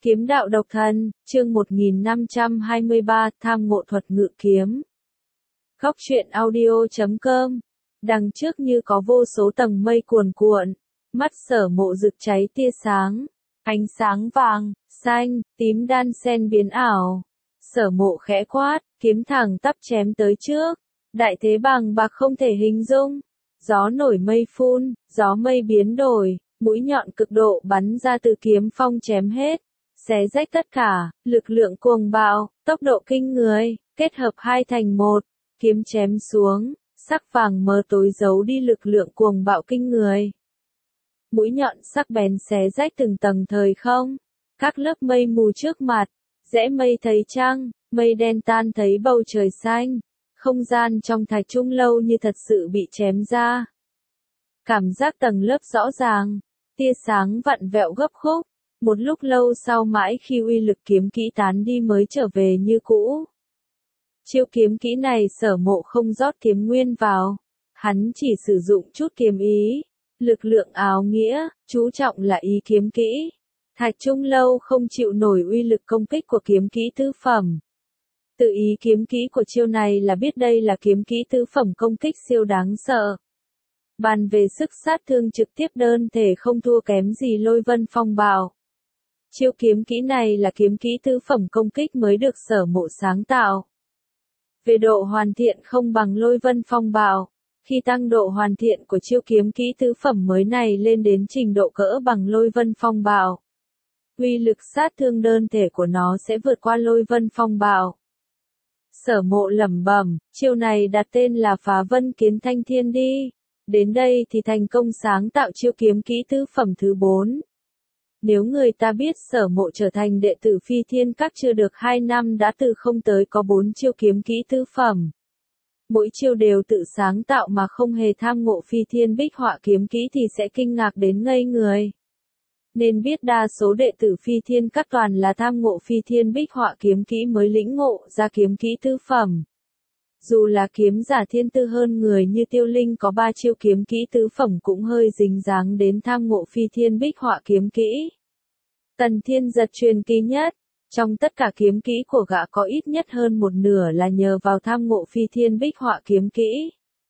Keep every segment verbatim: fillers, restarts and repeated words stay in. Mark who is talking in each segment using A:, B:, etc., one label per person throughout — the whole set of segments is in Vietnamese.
A: Kiếm đạo độc thân, chương một nghìn năm trăm hai mươi ba, tham ngộ thuật ngự kiếm. Góc truyện audio chấm com. Đằng trước như có vô số tầng mây cuồn cuộn, mắt Sở Mộ rực cháy tia sáng, ánh sáng vàng, xanh, tím đan xen biến ảo. Sở Mộ khẽ quát, kiếm thẳng tắp chém tới trước, đại thế bàng bạc không thể hình dung. Gió nổi mây phun, gió mây biến đổi, mũi nhọn cực độ bắn ra từ kiếm phong chém hết, xé rách tất cả, lực lượng cuồng bạo, tốc độ kinh người, kết hợp hai thành một, kiếm chém xuống, sắc vàng mờ tối giấu đi lực lượng cuồng bạo kinh người. Mũi nhọn sắc bén xé rách từng tầng thời không, các lớp mây mù trước mặt, rẽ mây thấy trăng, mây đen tan thấy bầu trời xanh, không gian trong thạch trung lâu như thật sự bị chém ra. Cảm giác tầng lớp rõ ràng, tia sáng vặn vẹo gấp khúc. Một lúc lâu sau mãi khi uy lực kiếm kỹ tán đi mới trở về như cũ. Chiêu kiếm kỹ này Sở Mộ không rót kiếm nguyên vào, hắn chỉ sử dụng chút kiếm ý, lực lượng áo nghĩa, chú trọng là ý kiếm kỹ. Thạch Trung Lâu không chịu nổi uy lực công kích của kiếm kỹ tứ phẩm. Tự ý kiếm kỹ của chiêu này là biết đây là kiếm kỹ tứ phẩm công kích siêu đáng sợ. Bàn về sức sát thương trực tiếp đơn thể không thua kém gì Lôi Vân Phong Bạo. Chiêu kiếm kỹ này là kiếm kỹ tứ phẩm công kích mới được Sở Mộ sáng tạo. Về độ hoàn thiện không bằng Lôi Vân Phong Bạo, khi tăng độ hoàn thiện của chiêu kiếm kỹ tứ phẩm mới này lên đến trình độ cỡ bằng Lôi Vân Phong Bạo, uy lực sát thương đơn thể của nó sẽ vượt qua Lôi Vân Phong Bạo. Sở Mộ lẩm bẩm, chiêu này đặt tên là Phá Vân Kiến Thanh Thiên đi. Đến đây thì thành công sáng tạo chiêu kiếm kỹ tứ phẩm thứ bốn. Nếu người ta biết Sở Mộ trở thành đệ tử Phi Thiên Các chưa được hai năm đã từ không tới có bốn chiêu kiếm kỹ tứ phẩm. Mỗi chiêu đều tự sáng tạo mà không hề tham ngộ Phi Thiên Bích Họa kiếm kỹ thì sẽ kinh ngạc đến ngây người. Nên biết đa số đệ tử Phi Thiên Các toàn là tham ngộ Phi Thiên Bích Họa kiếm kỹ mới lĩnh ngộ ra kiếm kỹ tứ phẩm. Dù là kiếm giả thiên tư hơn người như Tiêu Linh có ba chiêu kiếm kỹ tứ phẩm cũng hơi dính dáng đến tham ngộ Phi Thiên Bích Họa kiếm kỹ. Tần Thiên Giật truyền kỳ nhất, trong tất cả kiếm kỹ của gã có ít nhất hơn một nửa là nhờ vào tham ngộ Phi Thiên Bích Họa kiếm kỹ.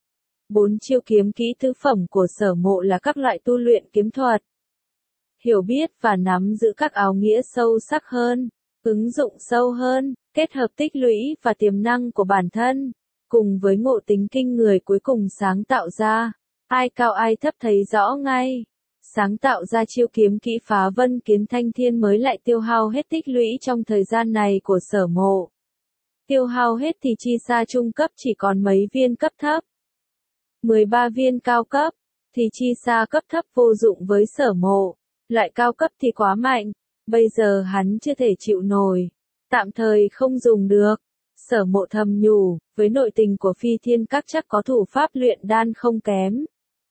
A: Bốn chiêu kiếm kỹ tứ phẩm của Sở Mộ là các loại tu luyện kiếm thuật, hiểu biết và nắm giữ các áo nghĩa sâu sắc hơn, ứng dụng sâu hơn, kết hợp tích lũy và tiềm năng của bản thân, cùng với ngộ tính kinh người cuối cùng sáng tạo ra, ai cao ai thấp thấy rõ ngay. Sáng tạo ra chiêu kiếm kỹ Phá Vân Kiến Thanh Thiên mới lại tiêu hao hết tích lũy trong thời gian này của Sở Mộ. Tiêu hao hết thì chi xa trung cấp chỉ còn mấy viên cấp thấp. mười ba viên cao cấp, thì chi xa cấp thấp vô dụng với Sở Mộ. Loại cao cấp thì quá mạnh, bây giờ hắn chưa thể chịu nổi, tạm thời không dùng được. Sở Mộ thầm nhủ, với nội tình của Phi Thiên Các chắc có thủ pháp luyện đan không kém.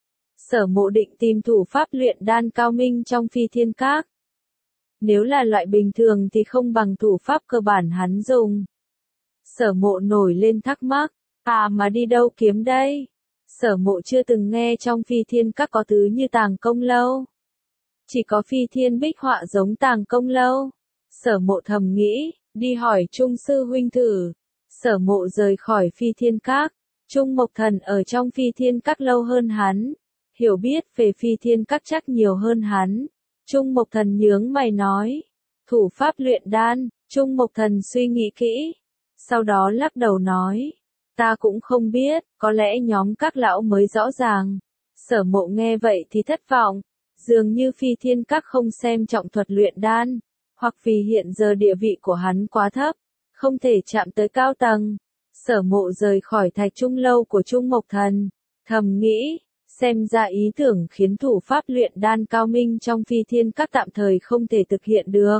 A: Sở Mộ định tìm thủ pháp luyện đan cao minh trong Phi Thiên Các. Nếu là loại bình thường thì không bằng thủ pháp cơ bản hắn dùng. Sở Mộ nổi lên thắc mắc, à mà đi đâu kiếm đây? Sở Mộ chưa từng nghe trong Phi Thiên Các có thứ như Tàng Công Lâu. Chỉ có Phi Thiên Bích Họa giống Tàng Công Lâu. Sở Mộ thầm nghĩ, đi hỏi Trung sư huynh thử. Sở Mộ rời khỏi Phi Thiên Các. Trung Mộc Thần ở trong Phi Thiên Các lâu hơn hắn, hiểu biết về Phi Thiên Các chắc nhiều hơn hắn. Trung Mộc Thần nhướng mày nói, thủ pháp luyện đan. Trung Mộc Thần suy nghĩ kỹ, sau đó lắc đầu nói, ta cũng không biết, có lẽ nhóm các lão mới rõ ràng. Sở Mộ nghe vậy thì thất vọng, dường như Phi Thiên Các không xem trọng thuật luyện đan, hoặc vì hiện giờ địa vị của hắn quá thấp, không thể chạm tới cao tầng. Sở Mộ rời khỏi Thạch Trung Lâu của Trung Mộc Thần, thầm nghĩ, xem ra ý tưởng khiến thủ pháp luyện đan cao minh trong Phi Thiên Các tạm thời không thể thực hiện được.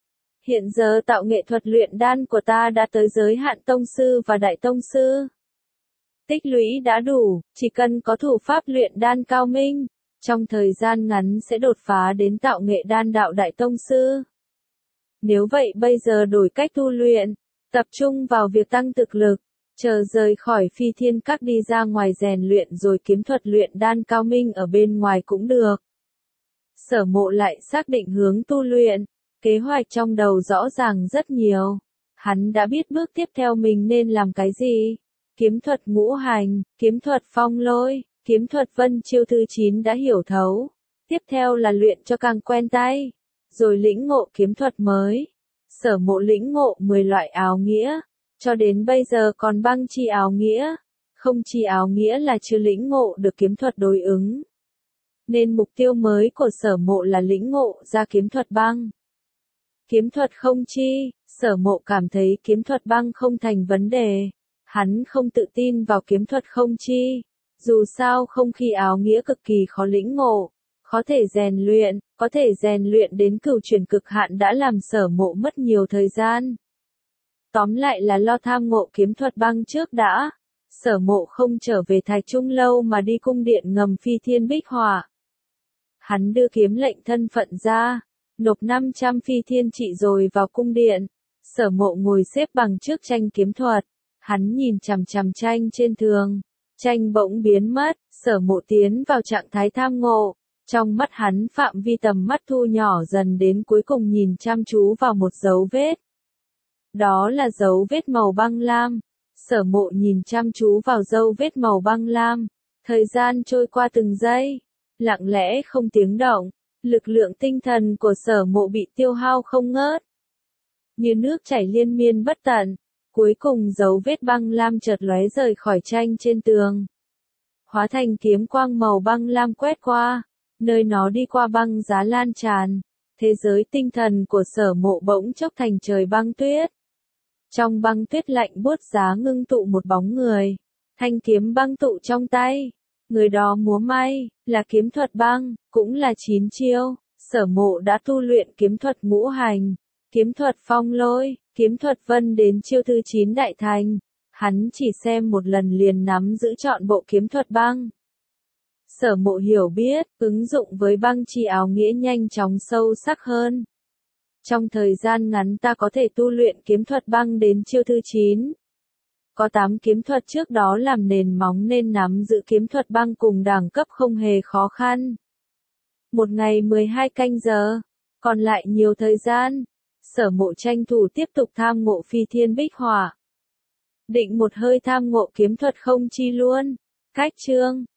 A: Hiện giờ tạo nghệ thuật luyện đan của ta đã tới giới hạn tông sư và đại tông sư. Tích lũy đã đủ, chỉ cần có thủ pháp luyện đan cao minh, trong thời gian ngắn sẽ đột phá đến tạo nghệ đan đạo đại tông sư. Nếu vậy bây giờ đổi cách tu luyện, tập trung vào việc tăng thực lực, chờ rời khỏi Phi Thiên Các đi ra ngoài rèn luyện rồi kiếm thuật luyện đan cao minh ở bên ngoài cũng được. Sở Mộ lại xác định hướng tu luyện, Kế hoạch trong đầu rõ ràng rất nhiều. Hắn đã biết bước tiếp theo mình nên làm cái gì. Kiếm thuật ngũ hành, kiếm thuật phong lôi, kiếm thuật vân chiêu thứ chín đã hiểu thấu. Tiếp theo là luyện cho càng quen tay. Rồi lĩnh ngộ kiếm thuật mới. Sở Mộ lĩnh ngộ mười loại áo nghĩa. Cho đến bây giờ còn băng chi áo nghĩa. Không chi áo nghĩa là chưa lĩnh ngộ được kiếm thuật đối ứng. Nên mục tiêu mới của Sở Mộ là lĩnh ngộ ra kiếm thuật băng. Kiếm thuật không chi, Sở Mộ cảm thấy kiếm thuật băng không thành vấn đề. Hắn không tự tin vào kiếm thuật không chi. Dù sao không khí áo nghĩa cực kỳ khó lĩnh ngộ. Có thể rèn luyện, có thể rèn luyện đến cửu chuyển cực hạn đã làm Sở Mộ mất nhiều thời gian. Tóm lại là lo tham ngộ kiếm thuật băng trước đã. Sở Mộ không trở về Thạch Trung Lâu mà đi cung điện ngầm Phi Thiên Bích Hỏa. Hắn đưa kiếm lệnh thân phận ra, nộp năm trăm phi thiên trị rồi vào cung điện. Sở Mộ ngồi xếp bằng trước tranh kiếm thuật. Hắn nhìn chằm chằm tranh trên tường. Tranh bỗng biến mất, Sở Mộ tiến vào trạng thái tham ngộ. Trong mắt hắn phạm vi tầm mắt thu nhỏ dần đến cuối cùng nhìn chăm chú vào một dấu vết. Đó là dấu vết màu băng lam. Sở Mộ nhìn chăm chú vào dấu vết màu băng lam. Thời gian trôi qua từng giây. Lặng lẽ không tiếng động. Lực lượng tinh thần của Sở Mộ bị tiêu hao không ngớt. Như nước chảy liên miên bất tận. Cuối cùng dấu vết băng lam chợt lóe rời khỏi tranh trên tường. Hóa thành kiếm quang màu băng lam quét qua. Nơi nó đi qua băng giá lan tràn. Thế giới tinh thần của Sở Mộ bỗng chốc thành trời băng tuyết. Trong băng tuyết lạnh buốt giá ngưng tụ một bóng người. Thanh kiếm băng tụ trong tay. Người đó múa may, là kiếm thuật băng, cũng là chín chiêu. Sở Mộ đã tu luyện kiếm thuật ngũ hành, kiếm thuật phong lôi, kiếm thuật vân đến chiêu thứ chín đại thành. Hắn chỉ xem một lần liền nắm giữ trọn bộ kiếm thuật băng. Sở Mộ hiểu biết, ứng dụng với băng chi áo nghĩa nhanh chóng sâu sắc hơn. Trong thời gian ngắn ta có thể tu luyện kiếm thuật băng đến chiêu thứ chín. Có tám kiếm thuật trước đó làm nền móng nên nắm giữ kiếm thuật băng cùng đẳng cấp không hề khó khăn. Một ngày mười hai canh giờ, còn lại nhiều thời gian. Sở Mộ tranh thủ tiếp tục tham ngộ Phi Thiên Bích Hỏa. Định một hơi tham ngộ kiếm thuật không chi luôn. Cách chương